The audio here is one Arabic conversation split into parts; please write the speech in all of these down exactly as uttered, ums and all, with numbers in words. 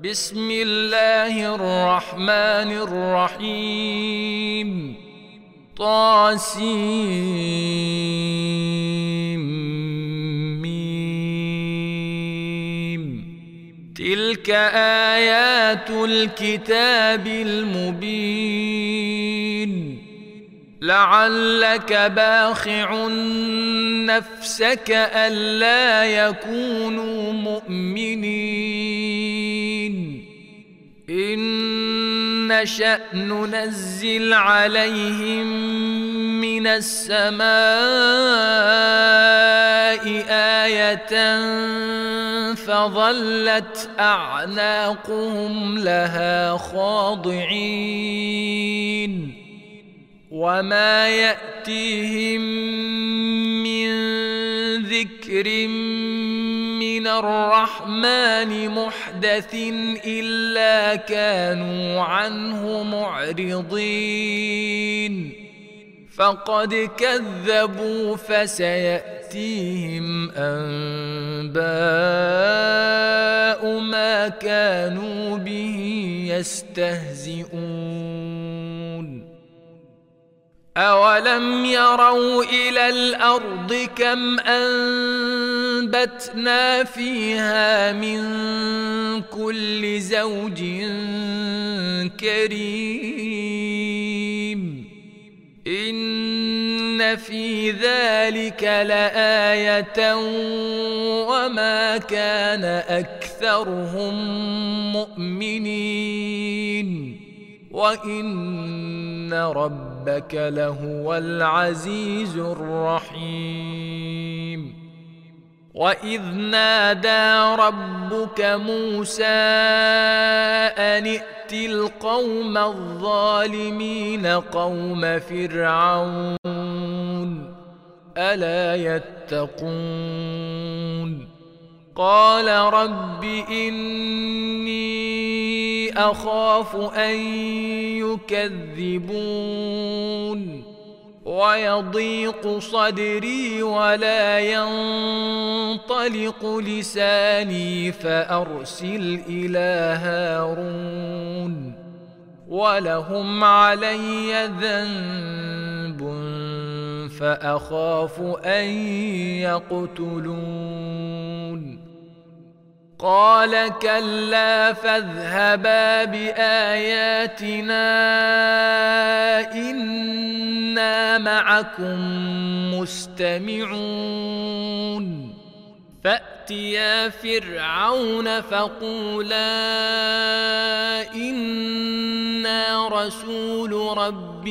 بسم الله الرحمن الرحيم. طاسيم. تلك آيات الكتاب المبين. لعلك باخع نفسك ألا يكونوا مؤمنين إن نشأ ننزل عليهم من السماء آية فظلت أعناقهم لها خاضعين وما يأتيهم من ذكر من الرحمن محدث إلا كانوا عنه معرضين فقد كذبوا فسيأتيهم أنباء ما كانوا به يستهزئون. أولم يروا إلى الأرض كم أنبتنا فيها من كل زوج كريم إن في ذلك لآية وما كان أكثرهم مؤمنين وإن ربك لهو العزيز الرحيم. وإذ نادى ربك موسى أن ائت القوم الظالمين قوم فرعون ألا يتقون قال رب إني أخاف أن يكذبون ويضيق صدري ولا ينطلق لساني فأرسل إلى هارون ولهم علي ذنب فأخاف أن يقتلون قال كلا فاذهبا بآياتنا إنا معكم مستمعون فأتيا فرعون فقولا إنا رسول رب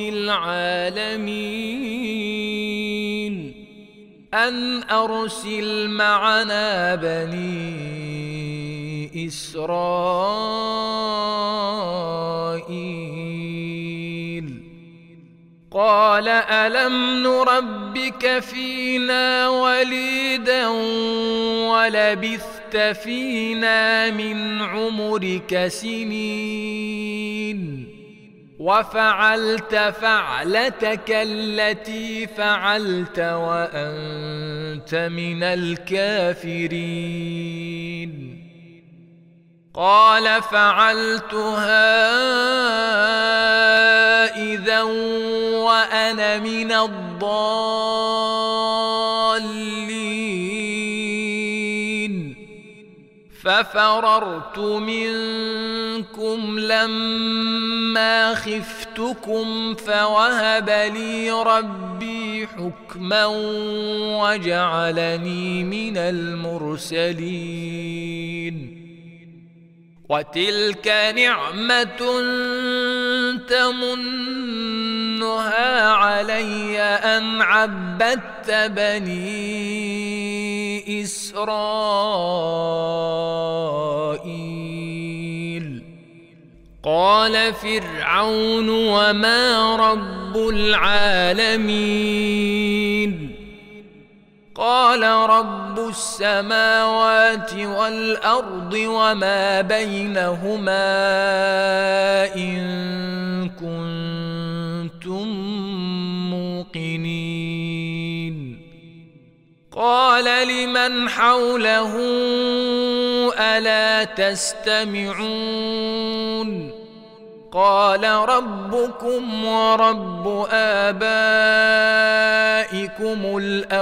العالمين أن أرسل معنا بني إسرائيل قال ألم نربك فينا وليدا ولبثت فينا من عمرك سنين وفعلت فعلتك التي فعلت وأنت من الكافرين قال فعلتها إذا وأنا من الضالين ففررت منكم لما خفتكم فوهب لي ربي حكما وجعلني من المرسلين وتلك نعمة تمنها علي أن عبدت بني إسرائيل قال فرعون وما رب العالمين قال رب السماوات والأرض وما بينهما إن كنتم موقنين قال لمن حوله ألا تستمعون قال ربكم ورب آبائكم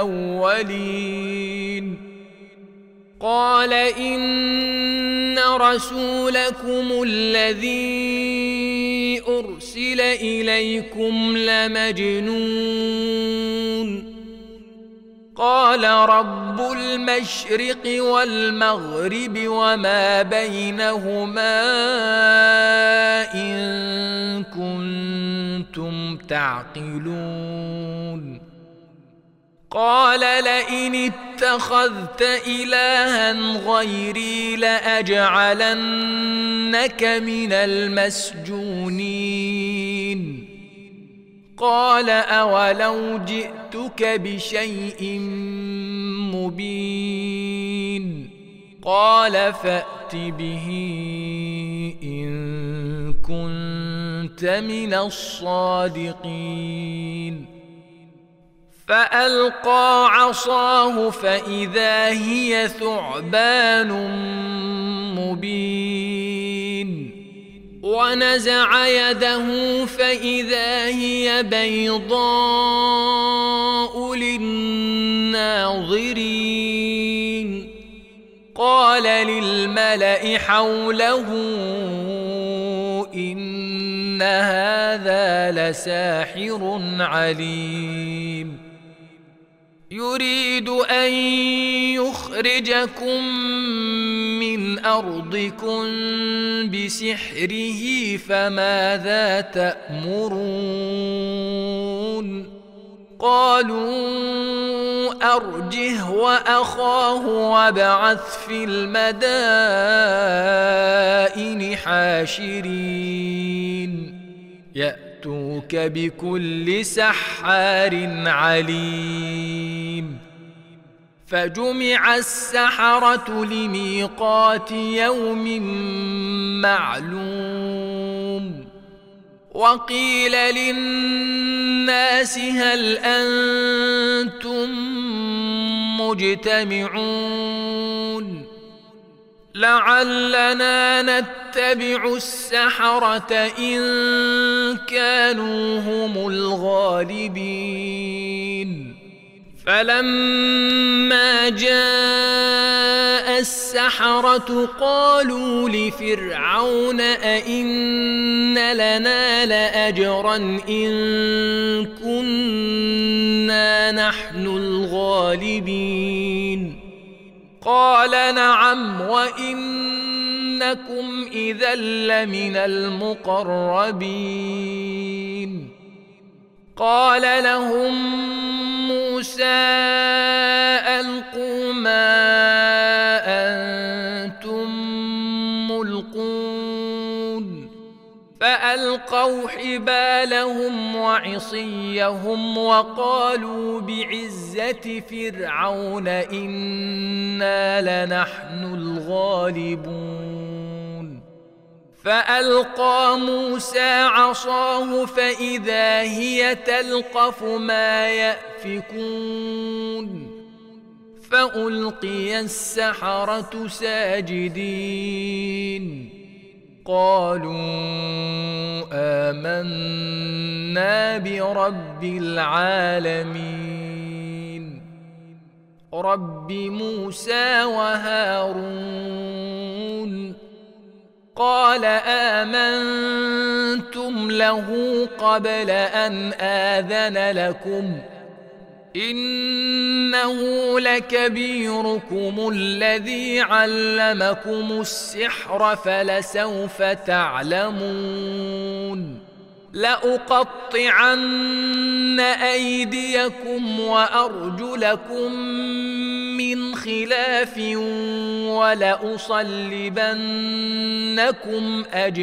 الأولين قال إن رسولكم الذي أرسل إليكم لمجنون قال رب المشرق والمغرب وما بينهما إن كنتم تعقلون قال لئن اتخذت إلها غيري لأجعلنك من المسجونين قال أولو جئتك بشيء مبين قال فأت به إن كنت من الصادقين فألقى عصاه فإذا هي ثعبان مبين ونزع يده فإذا هي بيضاء للناظرين قال للملأ حوله إن هذا لساحر عليم يريد أن يخرجكم من أرضكم بسحره فماذا تأمرون قالوا أرجه وأخاه وابعث في المدائن حاشرين يأتوك بكل سحار عليم فجمع السحرة لميقات يوم معلوم وقيل للناس هل أنتم مجتمعون لعلنا نتبع السحرة إن كانوا هم الغالبين فلما جاء السحرة قالوا لفرعون أئن لنا لأجرا إن كنا نحن الغالبين قال نعم وإنكم إذا لمن المقربين قال لهم موسى ألقوا ما أنتم ملقون فألقوا حبالهم وعصيهم وقالوا بعزة فرعون إنا لنحن الغالبون فألقى موسى عصاه فإذا هي تلقف ما يأفكون فألقي السحرة ساجدين قالوا آمنا برب العالمين رب موسى وهارون قال آمنتم له قبل أن آذن لكم إنه لكبيركم الذي علمكم السحر فلسوف تعلمون لأقطعن أيديكم وأرجلكم من خلاف ولأصلبنكم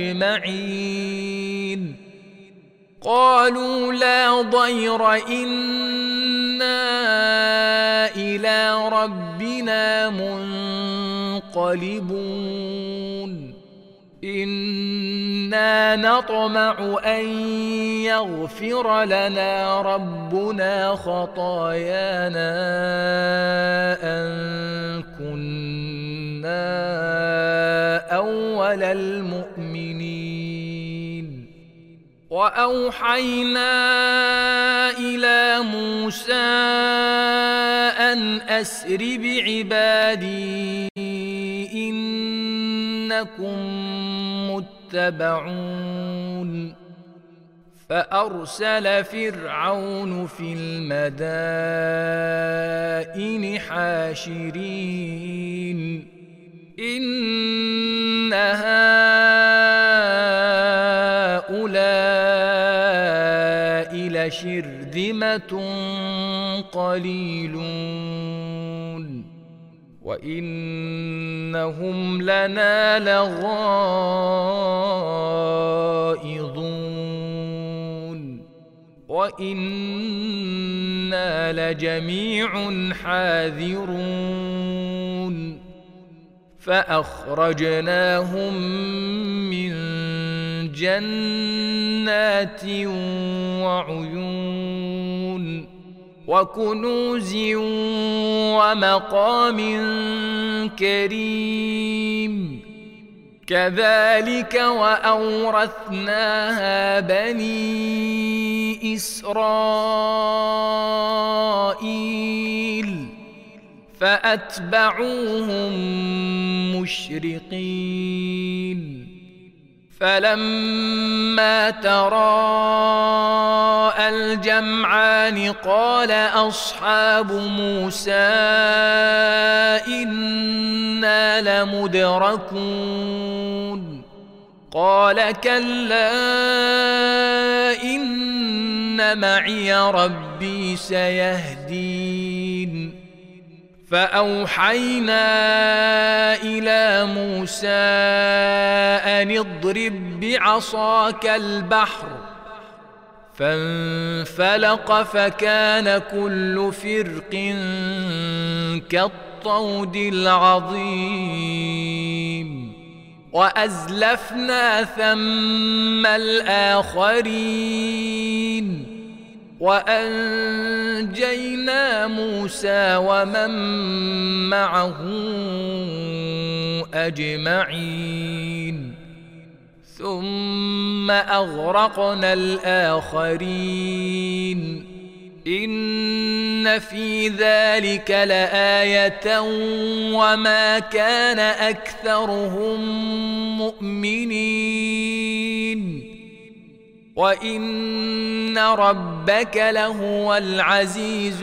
أجمعين قالوا لا ضير إنا إلى ربنا منقلبون إنا نطمع أن يغفر لنا ربنا خطايانا أن كنا أول المؤمنين. وأوحينا إلى موسى أن أسر بعبادي إنكم متبعون. فأرسل فرعون في المدائن حاشرين إن هؤلاء لشرذمة قليلون وإنهم لنا لغائظون وإنا لجميع حاذرون. فأخرجناهم من جنات وعيون وكنوز ومقام كريم. كذلك وأورثناها بني إسرائيل فأتبعوهم مشرقين. فلما تراءى الجمعان قال أصحاب موسى إنا لمدركون قال كلا إن معي ربي سيهدين. فأوحينا إلى موسى أن اضرب بعصاك البحر فانفلق فكان كل فرق كالطود العظيم. وأزلفنا ثم الآخرين وأنجينا موسى ومن معه أجمعين ثم أغرقنا الآخرين. إن في ذلك لآية وما كان أكثرهم مؤمنين وإن ربك لهو العزيز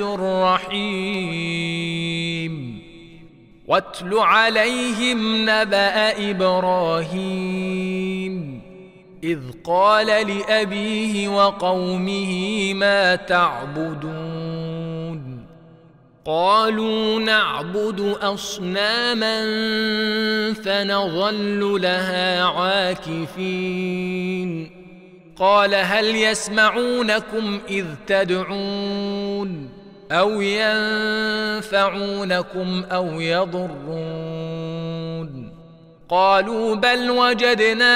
الرحيم. واتل عليهم نبأ إبراهيم إذ قال لأبيه وقومه ما تعبدون قالوا نعبد أصناما فنظل لها عاكفين. قال هل يسمعونكم إذ تدعون أو ينفعونكم أو يضرون؟ قالوا بل وجدنا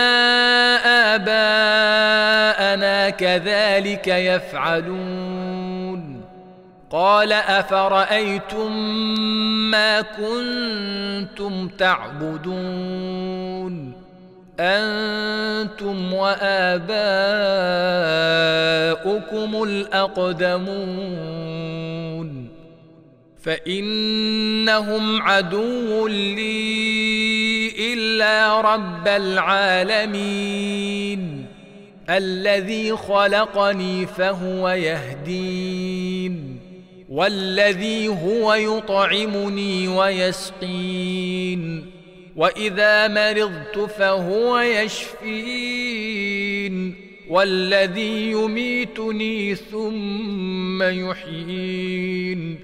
آباءنا كذلك يفعلون. قال أفرأيتم ما كنتم تعبدون أنتم وآباؤكم الأقدمون فإنهم عدو لي إلا رب العالمين الذي خلقني فهو يهدين والذي هو يطعمني ويسقين وإذا مرضت فهو يشفين والذي يميتني ثم يحيين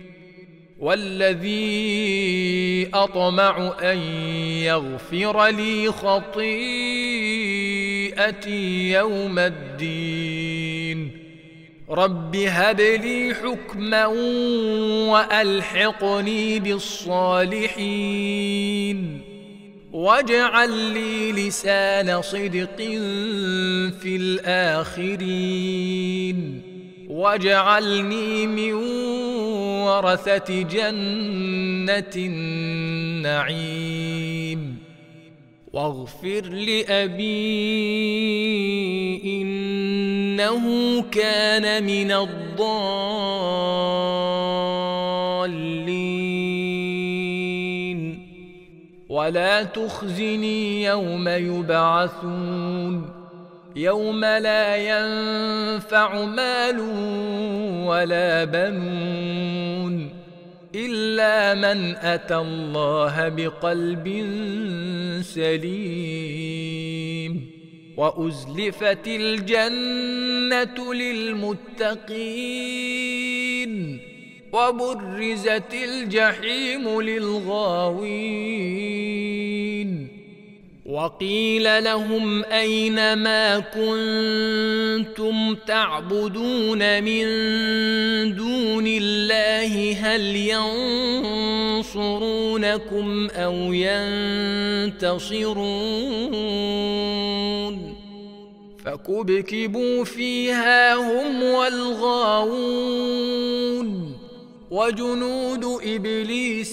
والذي أطمع أن يغفر لي خطيئتي يوم الدين رب هب لي حكما وألحقني بالصالحين واجعل لي لسان صدق في الآخرين واجعلني من ورثة جنة النعيم واغفر لأبي إنه كان من الضالين ولا تخزني يوم يبعثون يوم لا ينفع مال ولا بنون إلا من أتى الله بقلب سليم وأزلفت الجنة للمتقين وبرزت الجحيم للغاوين وقيل لهم أين ما كنتم تعبدون من دون الله هل ينصرونكم أو ينتصرون فكبكبوا فيها هم والغاوون وجنود إبليس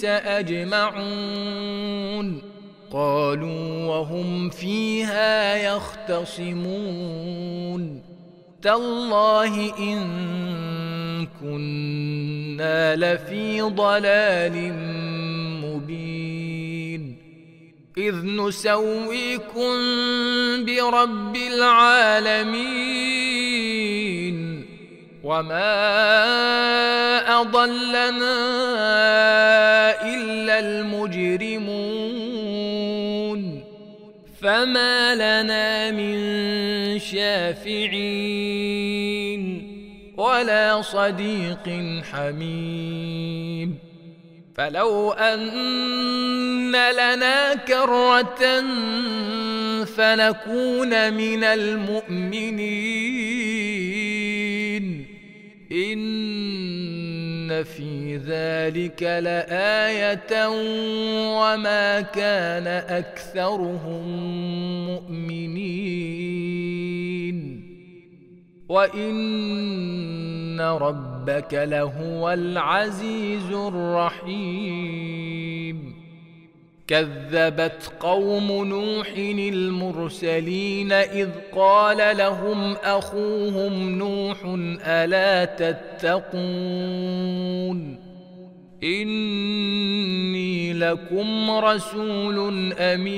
أجمعون قالوا وهم فيها يختصمون تالله إن كنا لفي ضلال مبين إذ نسويكم برب العالمين وما أضلنا إلا المجرمون فما لنا من شافعين ولا صديق حميم فلو أن لنا كرة فنكون من المؤمنين إن في ذلك لآية وما كان أكثرهم مؤمنين وإن ربك لهو العزيز الرحيم كذبت قوم نوح المرسلين إذ قال لهم أخوهم نوح ألا تتقون إني لكم رسول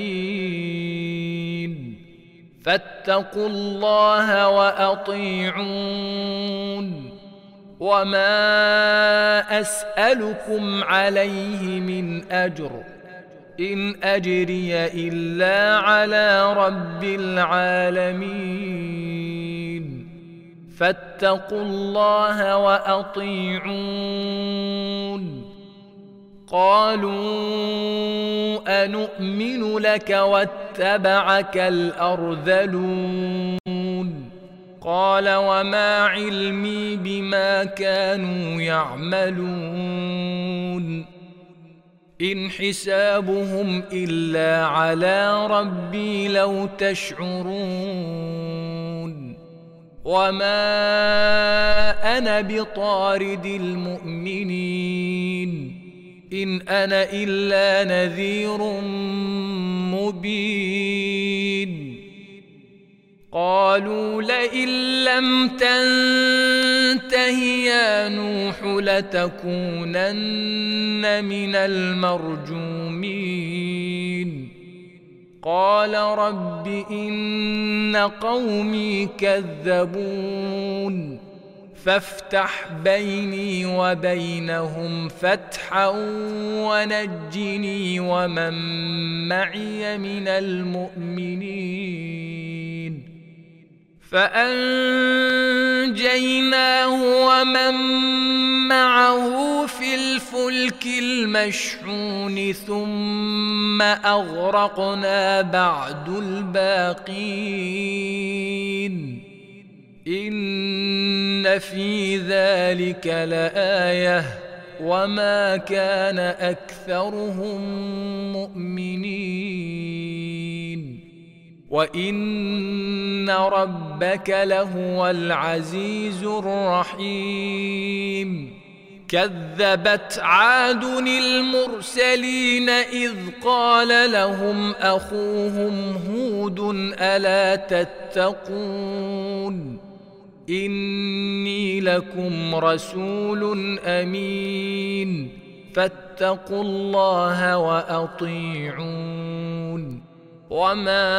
أمين فاتقوا الله وأطيعون وما أسألكم عليه من أجر إن أجري إلا على رب العالمين فاتقوا الله وأطيعون قالوا أنؤمن لك واتبعك الأرذلون قال وما علمي بما كانوا يعملون إن حسابهم إلا على ربي لو تشعرون وما أنا بطارد المؤمنين إن أنا إلا نذير مبين قالوا لئن لم تنته يا نوح لتكونن من المرجومين قال رب إن قومي كذبون فافتح بيني وبينهم فتحا ونجني ومن معي من المؤمنين فأنجيناه ومن معه في الفلك المشحون ثم أغرقنا بعد الباقين إن في ذلك لآية وما كان أكثرهم مؤمنين وإن ربك لهو العزيز الرحيم. كذبت عاد المرسلين إذ قال لهم أخوهم هود ألا تتقون إني لكم رسول أمين فاتقوا الله وأطيعون وما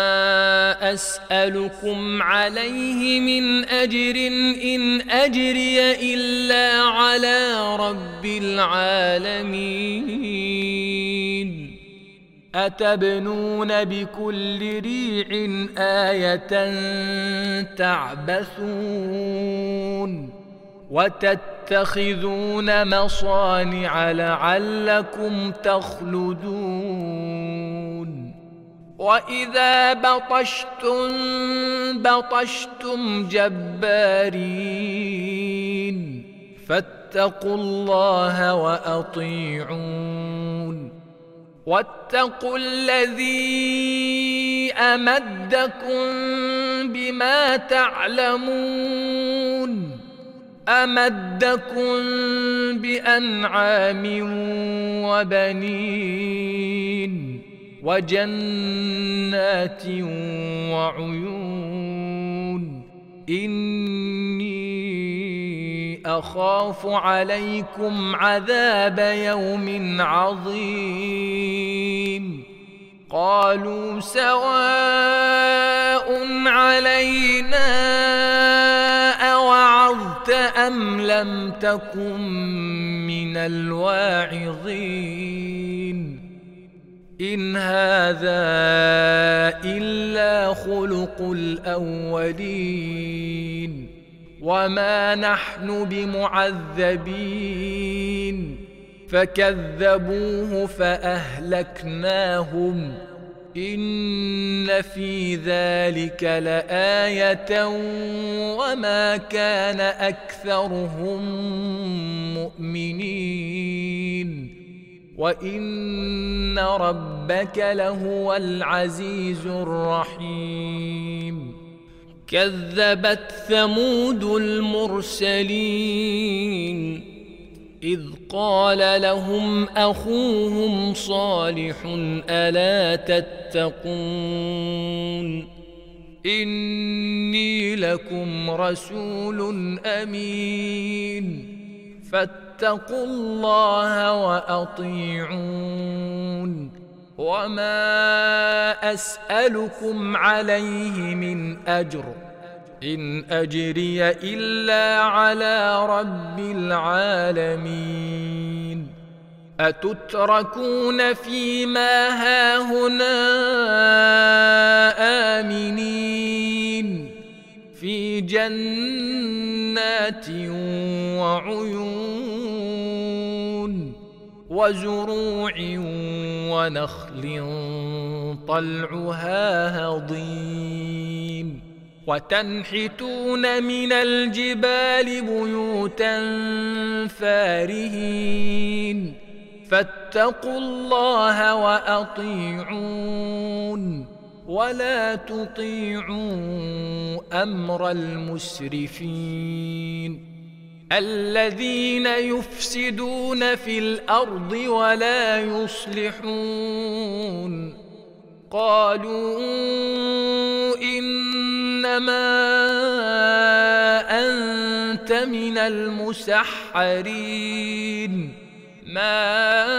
أسألكم عليه من أجر إن أجري إلا على رب العالمين. أتبنون بكل ريع آية تعبثون وتتخذون مصانع لعلكم تخلدون وإذا بطشتم بطشتم جبارين فاتقوا الله وأطيعون واتقوا الذي أمدكم بما تعلمون أمدكم بأنعام وبنين وجنات وعيون إني أخاف عليكم عذاب يوم عظيم. قالوا سواء علينا أوعظت أم لم تكن من الواعظين إن هذا إلا خلق الأولين وما نحن بمعذبين. فكذبوه فأهلكناهم إن في ذلك لآية وما كان أكثرهم مؤمنين وإن ربك لهو العزيز الرحيم. كذبت ثمود المرسلين إذ قال لهم أخوهم صالح ألا تتقون إني لكم رسول أمين فاتقوا الله وأطيعون وما أسألكم عليه من أجر إن أجري إلا على رب العالمين. أتتركون فيما هاهنا آمنين في جنات وعيون وزروع ونخل طلعها هضيم وتنحتون من الجبال بيوتا فارهين فاتقوا الله وأطيعون ولا تطيعوا أمر المسرفين الذين يفسدون في الأرض ولا يصلحون. قالوا إنما أنت من المسحرين ما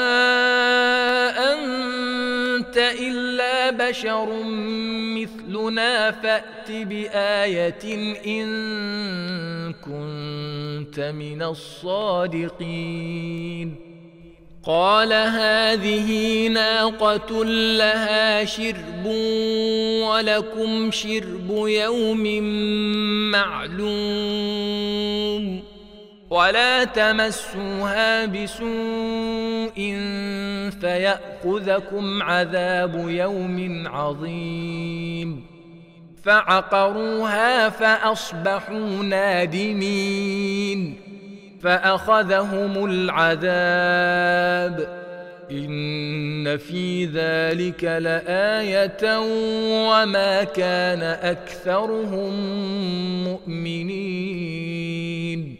أنت إلا بشر مثلنا فأت بآية إن كنت من الصادقين. قال هذه ناقة لها شرب ولكم شرب يوم معلوم ولا تمسوها بسوء فيأخذكم عذاب يوم عظيم. فعقروها فأصبحوا نادمين فأخذهم العذاب إن في ذلك لآية وما كان أكثرهم مؤمنين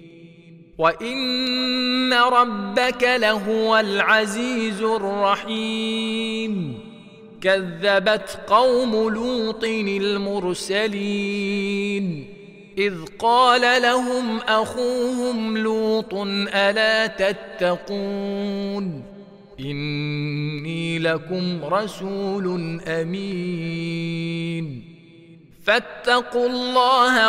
وإن ربك لهو العزيز الرحيم كذبت قوم لوط المرسلين إذ قال لهم أخوهم لوط ألا تتقون إني لكم رسول أمين فاتقوا الله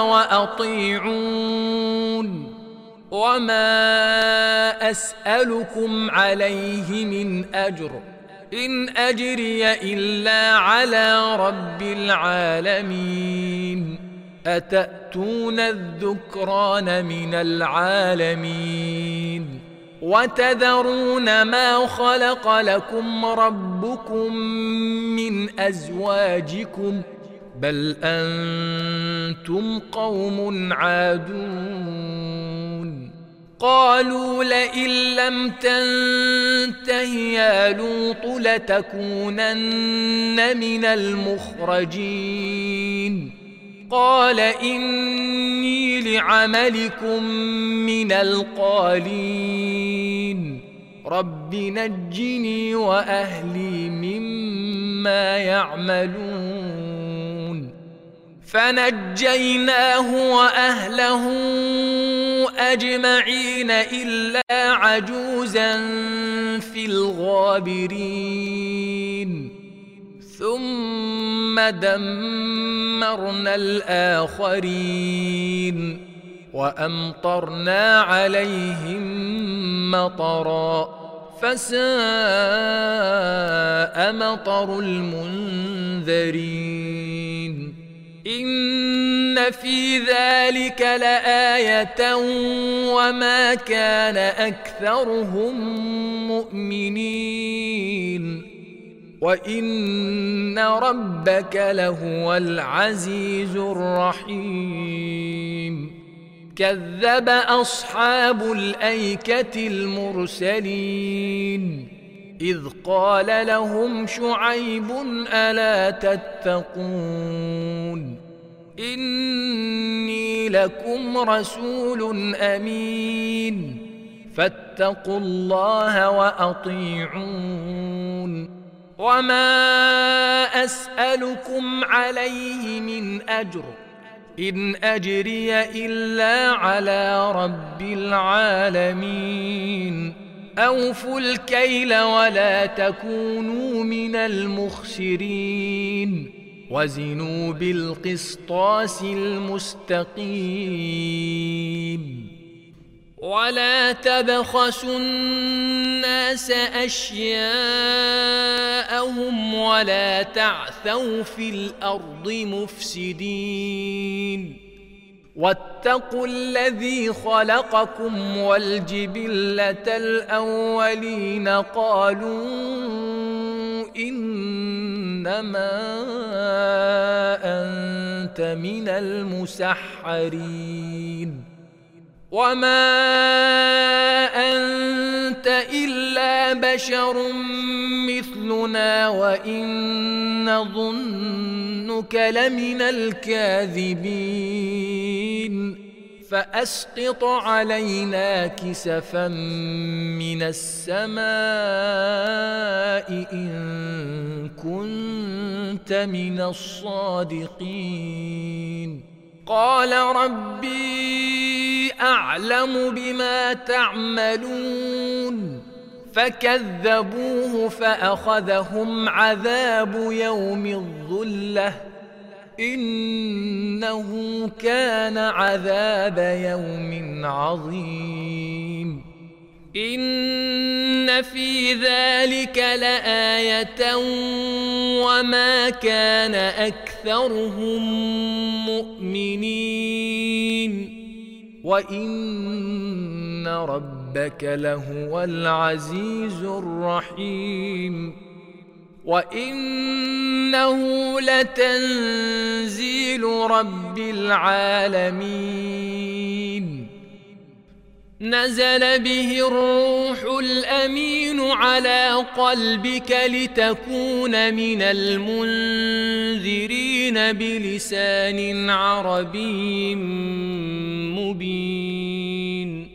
وأطيعون وما أسألكم عليه من أجر إن أجري إلا على رب العالمين أتأتون الذكران من العالمين وتذرون ما خلق لكم ربكم من أزواجكم بل أنتم قوم عادون قالوا لئن لم تنته يا لوط لتكونن من المخرجين قال إني لعملكم من القالين رب نجني وأهلي مما يعملون فنجيناه وأهله أجمعين إلا عجوزا في الغابرين ثم دمرنا الآخرين وأمطرنا عليهم مطرا فساء مطر المنذرين إن في ذلك لآية وما كان أكثرهم مؤمنين وإن ربك لهو العزيز الرحيم كذب أصحاب الأيكة المرسلين إذ قال لهم شعيب ألا تتقون إني لكم رسول أمين فاتقوا الله وأطيعون وما أسألكم عليه من أجر إن أجري إلا على رب العالمين أوفوا الكيل ولا تكونوا من المخسرين وزنوا بالقسطاس المستقيم ولا تبخسوا الناس أشياءهم ولا تعثوا في الأرض مفسدين واتقوا الذي خلقكم والجبلة الأولين قالوا إنما أنت من المسحرين وما أنت إلا بشر مثلنا وإن نظنك لمن الكاذبين فأسقط علينا كسفا من السماء إن كنت من الصادقين قال ربي أعلم بما تعملون فكذبوه فأخذهم عذاب يوم الظلة إنه كان عذاب يوم عظيم إن في ذلك لآية وما كان أكثرهم مؤمنين وإن ربك لهو العزيز الرحيم وإنه لتنزيل رب العالمين نزل به الروح الأمين على قلبك لتكون من المنذرين بلسان عربي مبين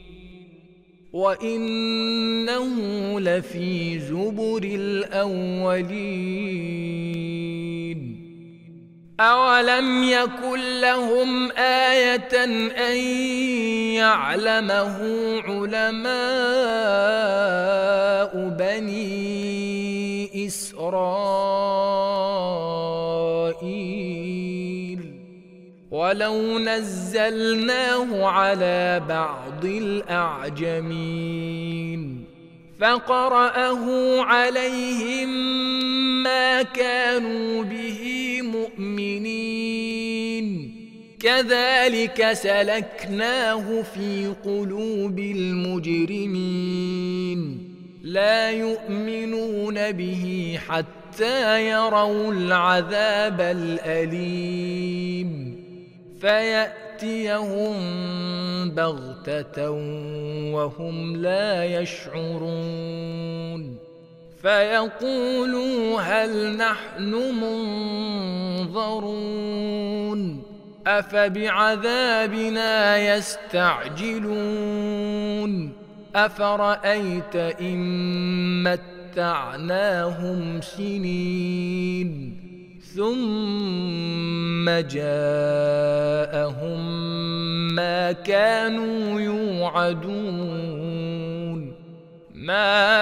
وإنه لفي زبر الأولين أولم يكن لهم آية أن يعلمه علماء بني إسرائيل ولو نزلناه على بعض الأعجمين فقرأه عليهم ما كانوا به مؤمنين كذلك سلكناه في قلوب المجرمين لا يؤمنون به حتى يروا العذاب الأليم فيأتيهم بغتة وهم لا يشعرون فيقولوا هل نحن منظرون أفبعذابنا يستعجلون أفرأيت إن متعناهم سنين ثم جاءهم ما كانوا يوعدون ما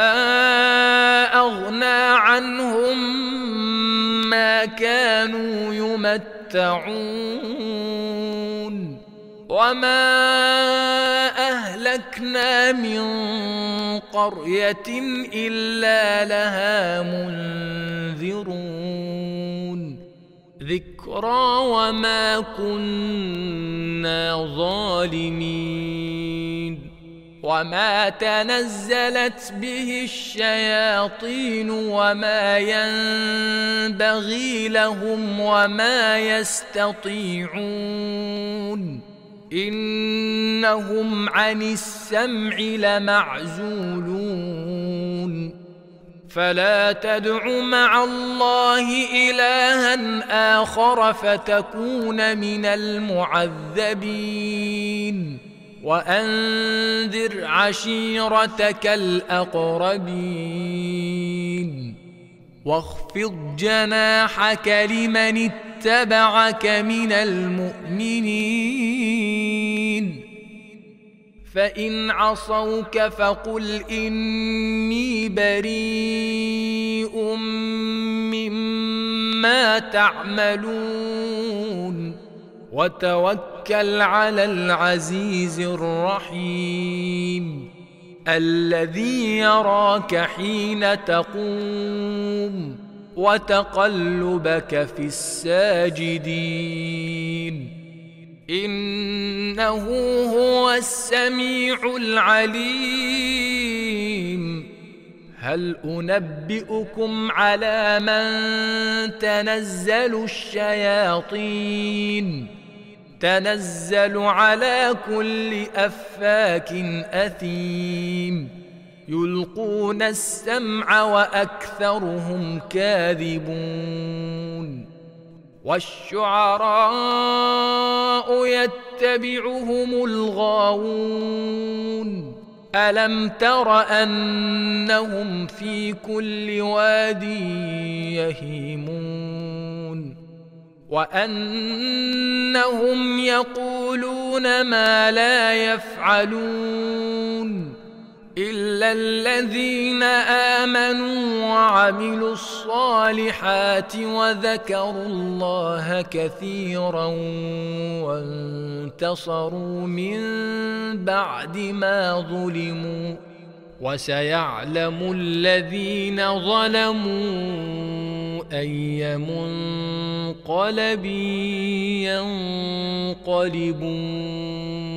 أغنى عنهم ما كانوا يمتعون وما أهلكنا من قرية إلا لها منذرون ذكرى وما كنا ظالمين وما تنزلت به الشياطين وما ينبغي لهم وما يستطيعون إنهم عن السمع لمعزولون فلا تدع مع الله إلها آخر فتكون من المعذبين وأنذر عشيرتك الأقربين واخفض جناحك لمن اتبعك من المؤمنين فإن عصوك فقل إني بريء مما تعملون وتوكل على العزيز الرحيم الذي يراك حين تقوم وتقلبك في الساجدين إنه هو السميع العليم هل أنبئكم على من تنزل الشياطين تنزل على كل أفاك أثيم يلقون السمع وأكثرهم كاذبون والشعراء يتبعهم الغاوون ألم تر أنهم في كل واد يهيمون وأنهم يقولون ما لا يفعلون إلا الذين آمنوا وعملوا الصالحات وذكروا الله كثيرا وانتصروا من بعد ما ظلموا وسيعلم الذين ظلموا أي منقلب ينقلبون